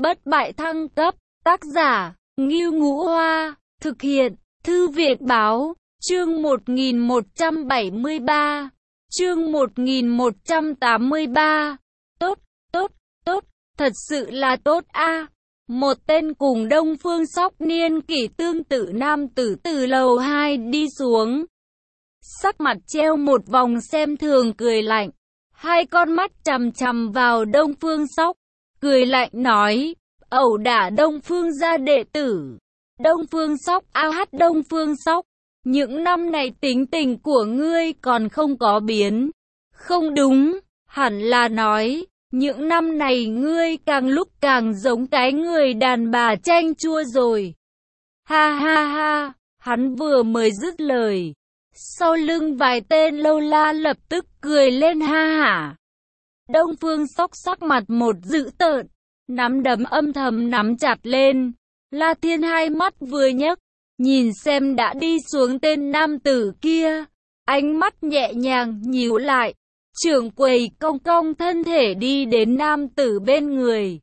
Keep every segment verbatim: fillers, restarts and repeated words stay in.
bất bại thăng cấp, tác giả, Ngưu Ngũ Hoa, thực hiện, Thư viện Báo, chương một nghìn một trăm bảy mươi ba, chương một nghìn một trăm tám mươi ba, tốt, tốt, tốt, thật sự là tốt a. Một tên cùng Đông Phương Sóc niên kỷ tương tự nam tử từ lầu hai đi xuống. Sắc mặt treo một vòng xem thường cười lạnh, hai con mắt chằm chằm vào Đông Phương Sóc, cười lạnh nói, ẩu đả Đông Phương gia đệ tử. Đông Phương Sóc a hát Đông Phương Sóc, những năm này tính tình của ngươi còn không có biến. Không đúng, hẳn là nói, những năm này ngươi càng lúc càng giống cái người đàn bà chanh chua rồi. Ha ha ha, hắn vừa mới dứt lời, sau lưng vài tên lâu la lập tức cười lên ha hả. Đông Phương Sóc sắc mặt một dữ tợn, nắm đấm âm thầm nắm chặt lên. La Thiên hai mắt vừa nhấc, nhìn xem đã đi xuống tên nam tử kia, ánh mắt nhẹ nhàng nhíu lại. Trưởng quầy cong cong thân thể đi đến nam tử bên người,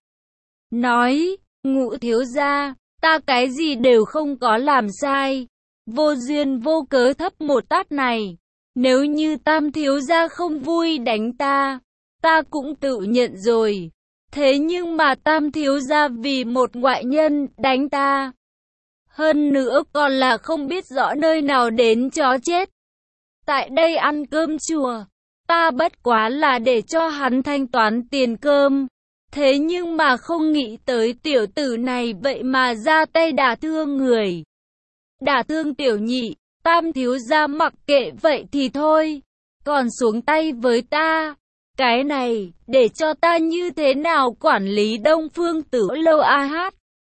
nói, Ngũ thiếu gia, ta cái gì đều không có làm sai, vô duyên vô cớ thấp một tát này, nếu như Tam thiếu gia không vui đánh ta, ta cũng tự nhận rồi, thế nhưng mà Tam thiếu gia vì một ngoại nhân đánh ta, hơn nữa còn là không biết rõ nơi nào đến chó chết. Tại đây ăn cơm chùa, ta bất quá là để cho hắn thanh toán tiền cơm, thế nhưng mà không nghĩ tới tiểu tử này vậy mà ra tay đả thương người. Đả thương tiểu nhị, Tam thiếu gia mặc kệ vậy thì thôi, còn xuống tay với ta, cái này, để cho ta như thế nào quản lý Đông Phương Tử lâu a hát.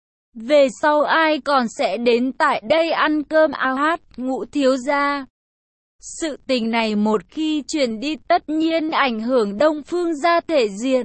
Về sau ai còn sẽ đến tại đây ăn cơm a hát, Ngũ thiếu gia. Sự tình này một khi truyền đi tất nhiên ảnh hưởng Đông Phương gia thể diện.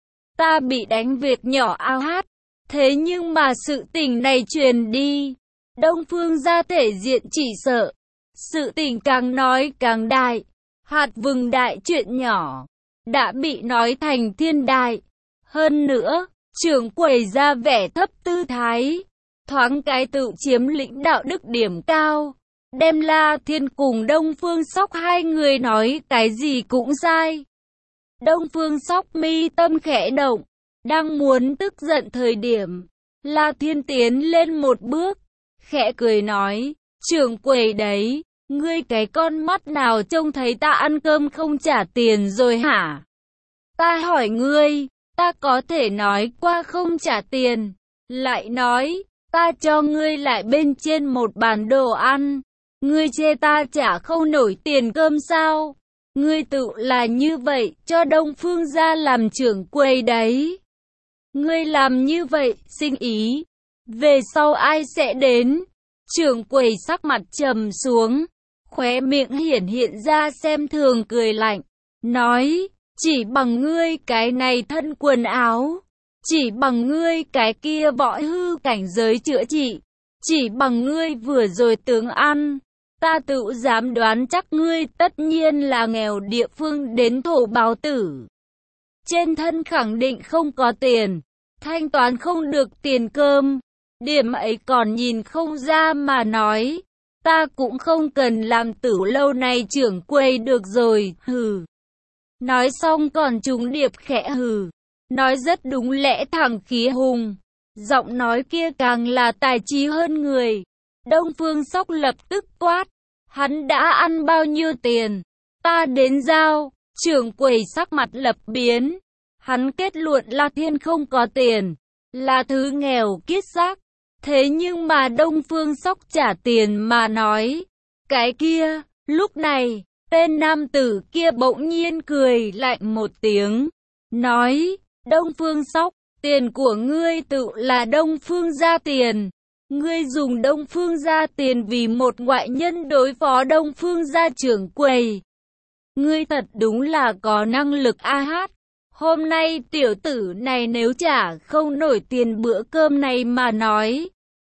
Ta bị đánh việc nhỏ a hát, thế nhưng mà sự tình này truyền đi, Đông Phương gia thể diện chỉ sợ. Sự tình càng nói càng đại, hạt vừng đại chuyện nhỏ, đã bị nói thành thiên đại. Hơn nữa, trưởng quầy ra vẻ thấp tư thái, thoáng cái tự chiếm lĩnh đạo đức điểm cao. Đem La Thiên cùng Đông Phương Sóc hai người nói cái gì cũng sai. Đông Phương Sóc mi tâm khẽ động, đang muốn tức giận thời điểm, La Thiên tiến lên một bước, khẽ cười nói, trưởng quầy đấy, ngươi cái con mắt nào trông thấy ta ăn cơm không trả tiền rồi hả? Ta hỏi ngươi, ta có thể nói qua không trả tiền, lại nói, ta cho ngươi lại bên trên một bàn đồ ăn. Ngươi chê ta trả không nổi tiền cơm sao? Ngươi tự là như vậy, cho Đông Phương gia làm trưởng quầy đấy. Ngươi làm như vậy, sinh ý. Về sau ai sẽ đến? Trưởng quầy sắc mặt trầm xuống, khóe miệng hiển hiện ra xem thường cười lạnh. Nói, chỉ bằng ngươi cái này thân quần áo, chỉ bằng ngươi cái kia võ hư cảnh giới chữa trị, chỉ bằng ngươi vừa rồi tướng ăn. Ta tự dám đoán chắc ngươi tất nhiên là nghèo địa phương đến thổ báo tử. Trên thân khẳng định không có tiền, thanh toán không được tiền cơm. Điểm ấy còn nhìn không ra mà nói. Ta cũng không cần làm tử lâu này trưởng quầy được rồi, hừ. Nói xong còn trúng điệp khẽ hừ. Nói rất đúng lẽ thẳng khí hùng. Giọng nói kia càng là tài trí hơn người. Đông Phương Sóc lập tức quát. Hắn đã ăn bao nhiêu tiền? Ta đến giao. Trưởng quầy sắc mặt lập biến. Hắn kết luận La Thiên không có tiền, là thứ nghèo kiết xác. Thế nhưng mà Đông Phương Sóc trả tiền mà nói. Cái kia, lúc này, tên nam tử kia bỗng nhiên cười lạnh một tiếng. Nói, Đông Phương Sóc, tiền của ngươi tự là Đông Phương gia tiền. Ngươi dùng Đông Phương gia tiền vì một ngoại nhân đối phó Đông Phương gia trưởng quầy. Ngươi thật đúng là có năng lực a hát. Hôm nay tiểu tử này nếu trả không nổi tiền bữa cơm này mà nói,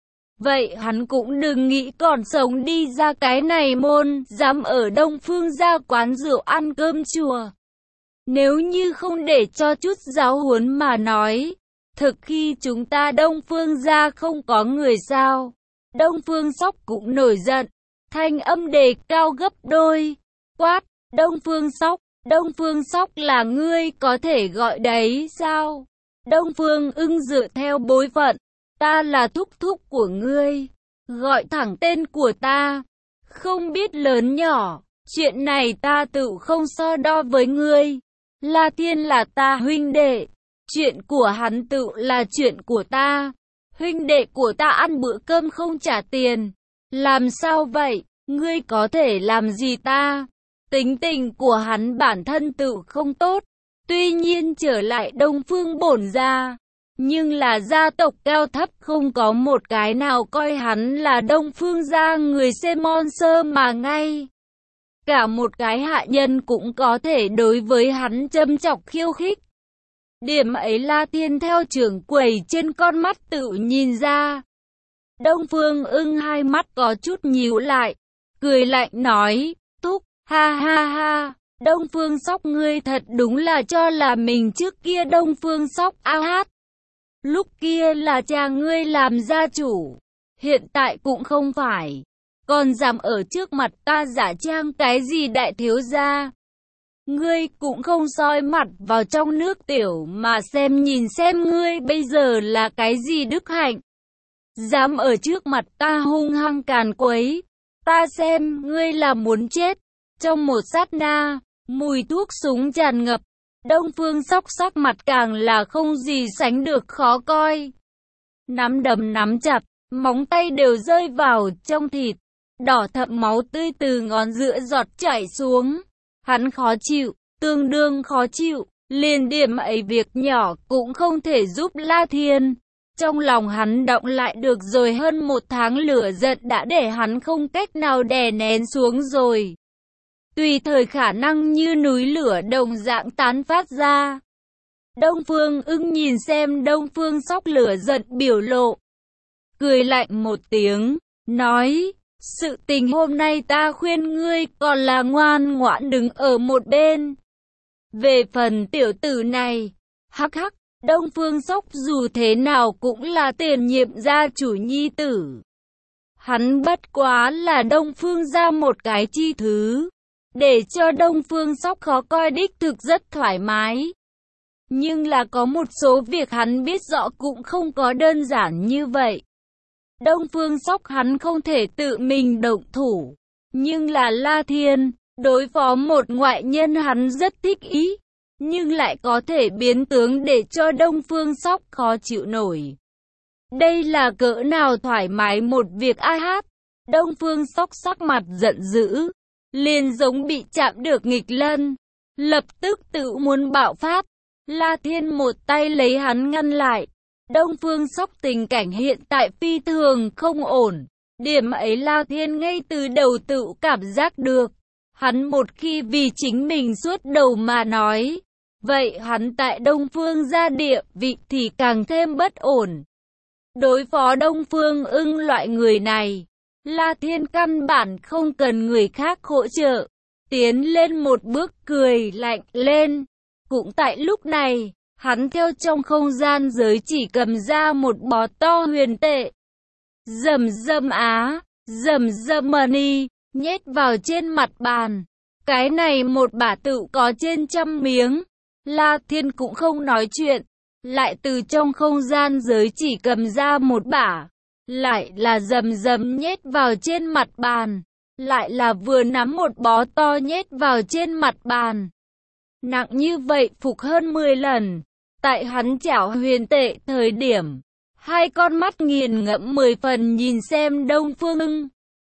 vậy hắn cũng đừng nghĩ còn sống đi ra cái này môn, dám ở Đông Phương gia quán rượu ăn cơm chùa. Nếu như không để cho chút giáo huấn mà nói, Thực khi chúng ta Đông Phương gia không có người sao? Đông Phương Sóc cũng nổi giận, thanh âm đề cao gấp đôi, quát, Đông Phương Sóc, Đông Phương Sóc là ngươi có thể gọi đấy sao? Đông Phương Ưng dựa theo bối phận, ta là thúc thúc của ngươi, gọi thẳng tên của ta, không biết lớn nhỏ, chuyện này ta tự không so đo với ngươi. La Thiên là ta huynh đệ, chuyện của hắn tự là chuyện của ta. Huynh đệ của ta ăn bữa cơm không trả tiền, làm sao vậy? Ngươi có thể làm gì ta? Tính tình của hắn bản thân tự không tốt, tuy nhiên trở lại Đông Phương bổn gia, nhưng là gia tộc cao thấp không có một cái nào coi hắn là Đông Phương gia người Semon sơ mà ngay. Cả một cái hạ nhân cũng có thể đối với hắn châm chọc khiêu khích. Điểm ấy La Thiên theo trưởng quầy trên con mắt tự nhìn ra. Đông Phương Ưng hai mắt có chút nhíu lại, cười lạnh nói, Thúc, ha ha ha, Đông Phương Sóc ngươi thật đúng là cho là mình trước kia Đông Phương Sóc a hát. Lúc kia là cha ngươi làm gia chủ, hiện tại cũng không phải, còn dám ở trước mặt ta giả trang cái gì đại thiếu gia. Ngươi cũng không soi mặt vào trong nước tiểu mà xem nhìn xem ngươi bây giờ là cái gì đức hạnh. Dám ở trước mặt ta hung hăng càn quấy, ta xem ngươi là muốn chết. Trong một sát na, mùi thuốc súng tràn ngập, Đông Phương Sóc sắc mặt càng là không gì sánh được khó coi. Nắm đấm nắm chặt, móng tay đều rơi vào trong thịt, đỏ thẫm máu tươi từ ngón giữa giọt chảy xuống. Hắn khó chịu, tương đương khó chịu, liền điểm ấy việc nhỏ cũng không thể giúp La Thiên. Trong lòng hắn động lại được rồi, hơn một tháng lửa giận đã để hắn không cách nào đè nén xuống rồi. Tùy thời khả năng như núi lửa đồng dạng tán phát ra. Đông Phương Ưng nhìn xem Đông Phương Sóc lửa giận biểu lộ, cười lạnh một tiếng, nói, sự tình hôm nay ta khuyên ngươi còn là ngoan ngoãn đứng ở một bên. Về phần tiểu tử này, hắc hắc, Đông Phương Sóc dù thế nào cũng là tiền nhiệm gia chủ nhi tử. Hắn bất quá là Đông Phương gia một cái chi thứ, để cho Đông Phương Sóc khó coi đích thực rất thoải mái. Nhưng là có một số việc hắn biết rõ cũng không có đơn giản như vậy. Đông Phương Sóc hắn không thể tự mình động thủ, nhưng là La Thiên, đối phó một ngoại nhân hắn rất thích ý, nhưng lại có thể biến tướng để cho Đông Phương Sóc khó chịu nổi. Đây là cỡ nào thoải mái một việc ai hát. Đông Phương Sóc sắc mặt giận dữ, liền giống bị chạm được nghịch lân, lập tức tự muốn bạo phát. La Thiên một tay lấy hắn ngăn lại. Đông Phương Sóc tình cảnh hiện tại phi thường không ổn, điểm ấy La Thiên ngay từ đầu tự cảm giác được. Hắn một khi vì chính mình suốt đầu mà nói, vậy hắn tại Đông Phương gia địa vị thì càng thêm bất ổn. Đối phó Đông Phương Ưng loại người này, La Thiên căn bản không cần người khác hỗ trợ, tiến lên một bước cười lạnh lên. Cũng tại lúc này, hắn theo trong không gian giới chỉ cầm ra một bó to huyền tệ. Rầm rầm á, rầm rầm money, nhét vào trên mặt bàn. Cái này một bả tự có trên trăm miếng. La Thiên cũng không nói chuyện, lại từ trong không gian giới chỉ cầm ra một bả. Lại là rầm rầm nhét vào trên mặt bàn. Lại là vừa nắm một bó to nhét vào trên mặt bàn. Nặng như vậy phục hơn mười lần. Tại hắn chảo huyền tệ thời điểm, hai con mắt nghiền ngẫm mười phần nhìn xem Đông Phương Ưng.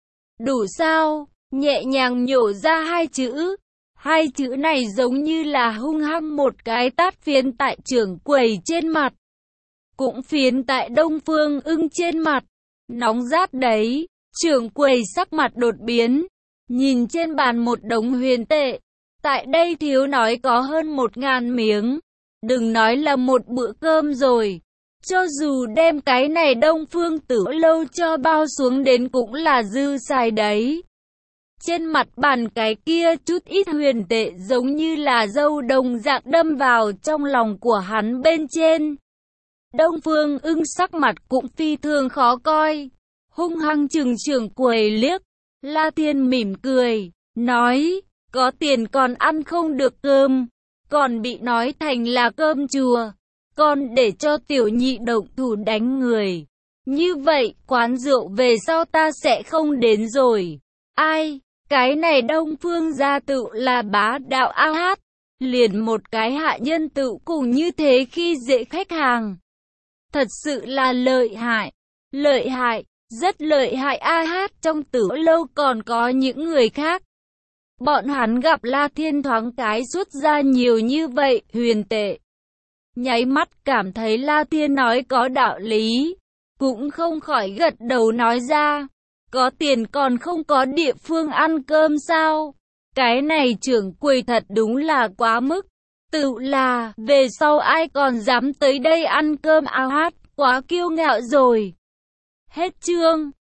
Đủ sao? Nhẹ nhàng nhổ ra hai chữ. Hai chữ này giống như là hung hăng một cái tát phiến tại trưởng quầy trên mặt. Cũng phiến tại Đông Phương Ưng trên mặt. Nóng rát đấy. Trưởng quầy sắc mặt đột biến. Nhìn trên bàn một đống huyền tệ. Tại đây thiếu nói có hơn một ngàn miếng. Đừng nói là một bữa cơm rồi. Cho dù đem cái này Đông Phương Tử Lâu cho bao xuống đến cũng là dư xài đấy. Trên mặt bàn cái kia chút ít huyền tệ giống như là dâu đồng dạng đâm vào trong lòng của hắn bên trên. Đông Phương Ưng sắc mặt cũng phi thường khó coi, hung hăng trừng trưởng quầy liếc. La Thiên mỉm cười, nói, có tiền còn ăn không được cơm, còn bị nói thành là cơm chùa, còn để cho tiểu nhị động thủ đánh người. Như vậy, quán rượu về sau ta sẽ không đến rồi. Ai, cái này Đông Phương gia tự là bá đạo a hát, liền một cái hạ nhân tự cùng như thế khi dễ khách hàng. Thật sự là lợi hại, lợi hại, rất lợi hại a hát. Trong tử lâu còn có những người khác. Bọn hắn gặp La Thiên thoáng cái rút ra nhiều như vậy, huyền tệ. Nháy mắt cảm thấy La Thiên nói có đạo lý, cũng không khỏi gật đầu nói ra, có tiền còn không có địa phương ăn cơm sao? Cái này trưởng quầy thật đúng là quá mức, tự là, về sau ai còn dám tới đây ăn cơm a hát, quá kiêu ngạo rồi. Hết chương.